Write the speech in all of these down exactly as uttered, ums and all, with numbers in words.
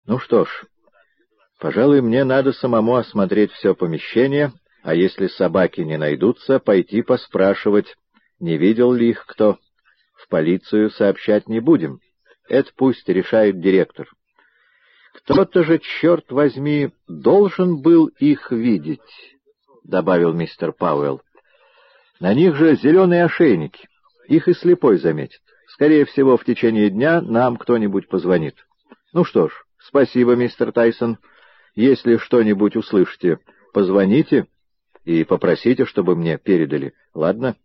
Ну что ж, пожалуй, мне надо самому осмотреть все помещение, а если собаки не найдутся, пойти поспрашивать, не видел ли их кто. В полицию сообщать не будем. Это пусть решает директор. Кто-то же, черт возьми, должен был их видеть, — добавил мистер Пауэлл. На них же зеленые ошейники. Их и слепой заметит. Скорее всего, в течение дня нам кто-нибудь позвонит. Ну что ж, спасибо, мистер Тайсон. Если что-нибудь услышите, позвоните и попросите, чтобы мне передали. Ладно?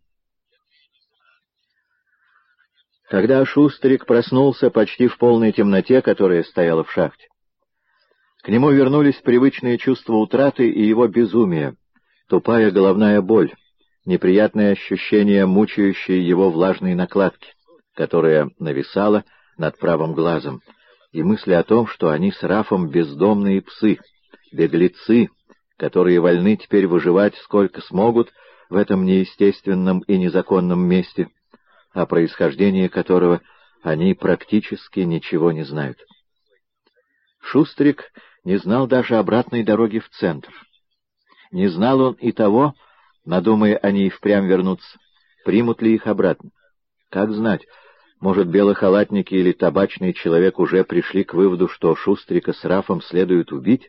Когда Шустрик проснулся почти в полной темноте, которая стояла в шахте, к нему вернулись привычные чувства утраты и его безумия, тупая головная боль, неприятное ощущение мучающей его влажной накладки, которая нависала над правым глазом, и мысли о том, что они с Рафом бездомные псы, беглецы, которые вольны теперь выживать сколько смогут в этом неестественном и незаконном месте, о происхождении которого они практически ничего не знают. Шустрик не знал даже обратной дороги в центр. Не знал он и того, надумая они и впрямь вернуться, примут ли их обратно. Как знать, может, белохалатники или табачный человек уже пришли к выводу, что Шустрика с Рафом следует убить?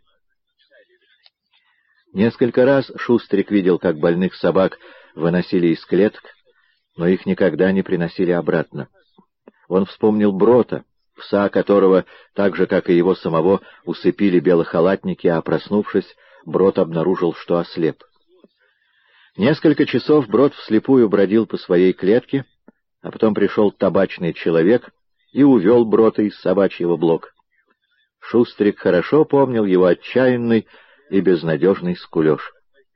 Несколько раз Шустрик видел, как больных собак выносили из клеток, но их никогда не приносили обратно. Он вспомнил Брота, пса которого, так же, как и его самого, усыпили белохалатники, а, проснувшись, Брот обнаружил, что ослеп. Несколько часов Брот вслепую бродил по своей клетке, а потом пришел табачный человек и увел Брота из собачьего блока. Шустрик хорошо помнил его отчаянный и безнадежный скулеж.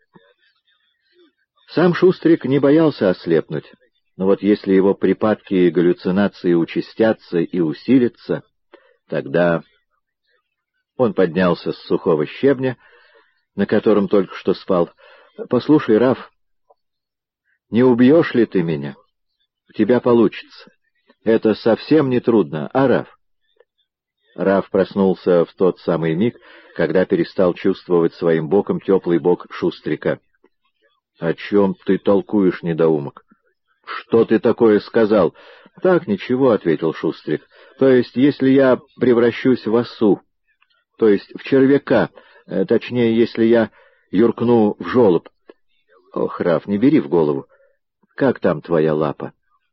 Сам Шустрик не боялся ослепнуть. Но вот если его припадки и галлюцинации участятся и усилятся, тогда... Он поднялся с сухого щебня, на котором только что спал. — Послушай, Раф, не убьешь ли ты меня? У тебя получится. Это совсем не трудно, а, Раф? Раф проснулся в тот самый миг, когда перестал чувствовать своим боком теплый бок Шустрика. — О чем ты толкуешь, недоумок? «Что ты такое сказал?» «Так, ничего», — ответил Шустрик. «То есть, если я превращусь в осу, то есть в червяка, э, точнее, если я юркну в жолоб». «Ох, Раф, не бери в голову. Как там твоя лапа?»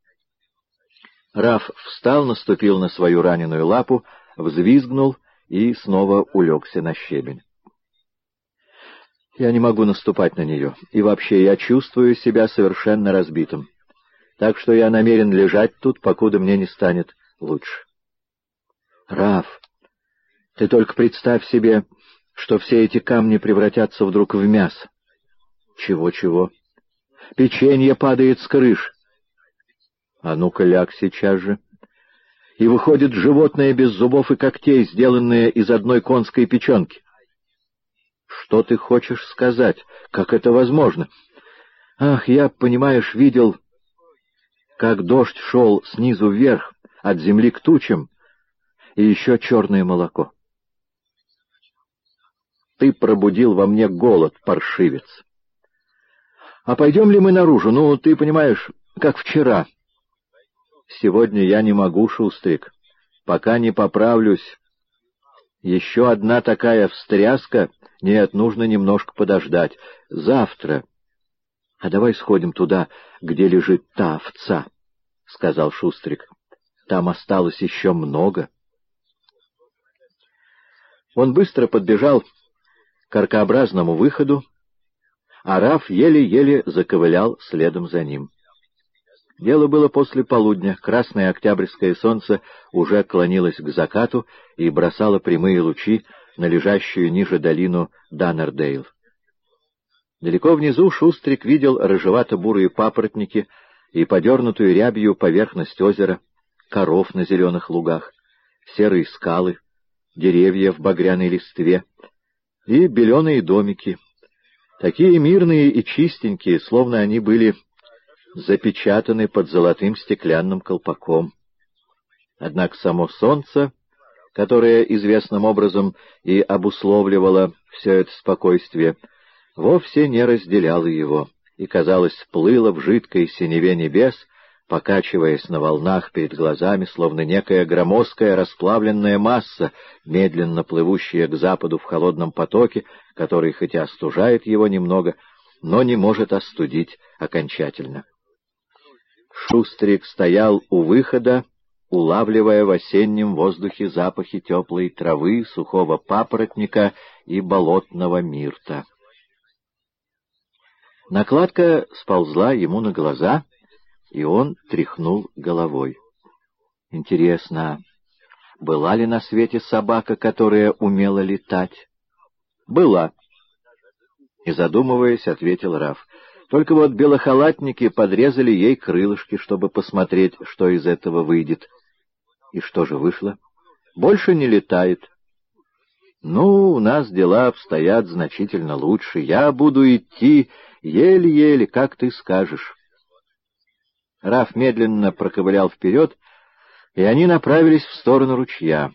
Раф встал, наступил на свою раненую лапу, взвизгнул и снова улегся на щебень. «Я не могу наступать на нее, и вообще я чувствую себя совершенно разбитым. Так что я намерен лежать тут, покуда мне не станет лучше». «Раф, ты только представь себе, что все эти камни превратятся вдруг в мясо». «Чего-чего? Печенье падает с крыш». «А ну-ка ляг сейчас же». «И выходит животное без зубов и когтей, сделанное из одной конской печенки». «Что ты хочешь сказать? Как это возможно?» «Ах, я, понимаешь, видел, как дождь шел снизу вверх, от земли к тучам, и еще черное молоко. Ты пробудил во мне голод, паршивец. А пойдем ли мы наружу? Ну, ты понимаешь, как вчера». «Сегодня я не могу, Шустрик, пока не поправлюсь. Еще одна такая встряска? Нет, нужно немножко подождать. Завтра. А давай сходим туда, где лежит та овца», — сказал Шустрик. «Там осталось еще много». Он быстро подбежал к аркообразному выходу, а Раф еле-еле заковылял следом за ним. Дело было после полудня, красное октябрьское солнце уже клонилось к закату и бросало прямые лучи на лежащую ниже долину Даннердейл. Далеко внизу Шустрик видел рыжевато-бурые папоротники и подернутую рябью поверхность озера, коров на зеленых лугах, серые скалы, деревья в багряной листве и беленые домики, такие мирные и чистенькие, словно они были запечатаны под золотым стеклянным колпаком. Однако само солнце которая известным образом и обусловливала все это спокойствие, вовсе не разделяла его и, казалось, плыла в жидкой синеве небес, покачиваясь на волнах перед глазами, словно некая громоздкая расплавленная масса, медленно плывущая к западу в холодном потоке, который хоть и остужает его немного, но не может остудить окончательно. Шустрик стоял у выхода, улавливая в осеннем воздухе запахи теплой травы, сухого папоротника и болотного мирта. Накладка сползла ему на глаза, и он тряхнул головой. Интересно, была ли на свете собака, которая умела летать? Была. И, задумываясь, ответил Раф. Только вот белохалатники подрезали ей крылышки, чтобы посмотреть, что из этого выйдет. И что же вышло? Больше не летает. Ну, у нас дела обстоят значительно лучше. Я буду идти еле-еле, как ты скажешь. Раф медленно проковылял вперед, и они направились в сторону ручья.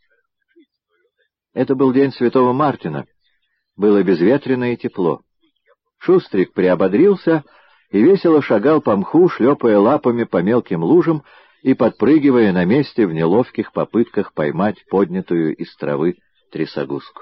Это был день Святого Мартина. Было безветренно и тепло. Шустрик приободрился и весело шагал по мху, шлепая лапами по мелким лужам и подпрыгивая на месте в неловких попытках поймать поднятую из травы трясогузку.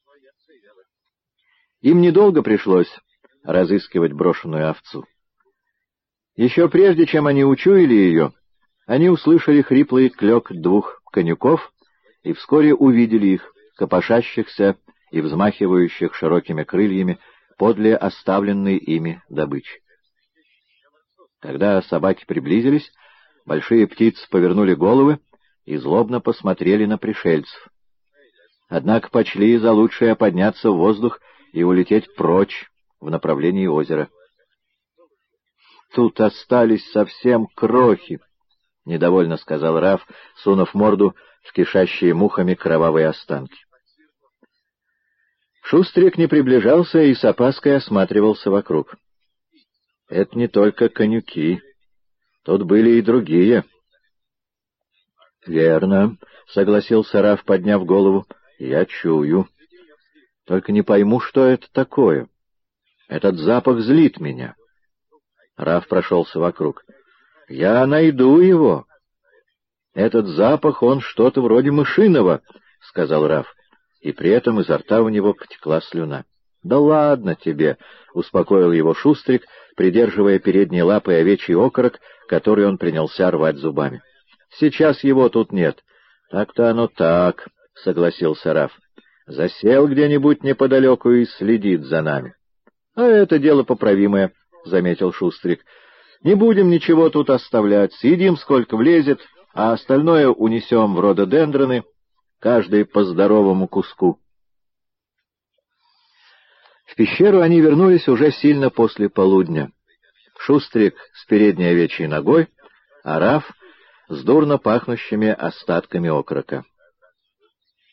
Им недолго пришлось разыскивать брошенную овцу. Еще прежде, чем они учуяли ее, они услышали хриплый клёк двух конюков и вскоре увидели их, копошащихся и взмахивающих широкими крыльями подле оставленной ими добычи. Когда собаки приблизились, большие птицы повернули головы и злобно посмотрели на пришельцев. Однако почли за лучшее подняться в воздух и улететь прочь в направлении озера. «Тут остались совсем крохи», — недовольно сказал Раф, сунув морду в кишащие мухами кровавые останки. Шустрик не приближался и с опаской осматривался вокруг. «Это не только конюки. Тут были и другие». «Верно», — согласился Раф, подняв голову. «Я чую. Только не пойму, что это такое. Этот запах злит меня». Раф прошелся вокруг. «Я найду его. Этот запах, он что-то вроде мышиного», — сказал Раф. И при этом изо рта у него потекла слюна. «Да ладно тебе», — успокоил его Шустрик, придерживая передней лапой овечий окорок, который он принялся рвать зубами. «Сейчас его тут нет». «Так-то оно так», — согласился Раф. «Засел где-нибудь неподалеку и следит за нами». «А это дело поправимое», — заметил Шустрик. «Не будем ничего тут оставлять, съедим сколько влезет, а остальное унесем в рододендроны, каждый по здоровому куску». В пещеру они вернулись уже сильно после полудня. Шустрик с передней овечьей ногой, а Раф с дурно пахнущими остатками окорока.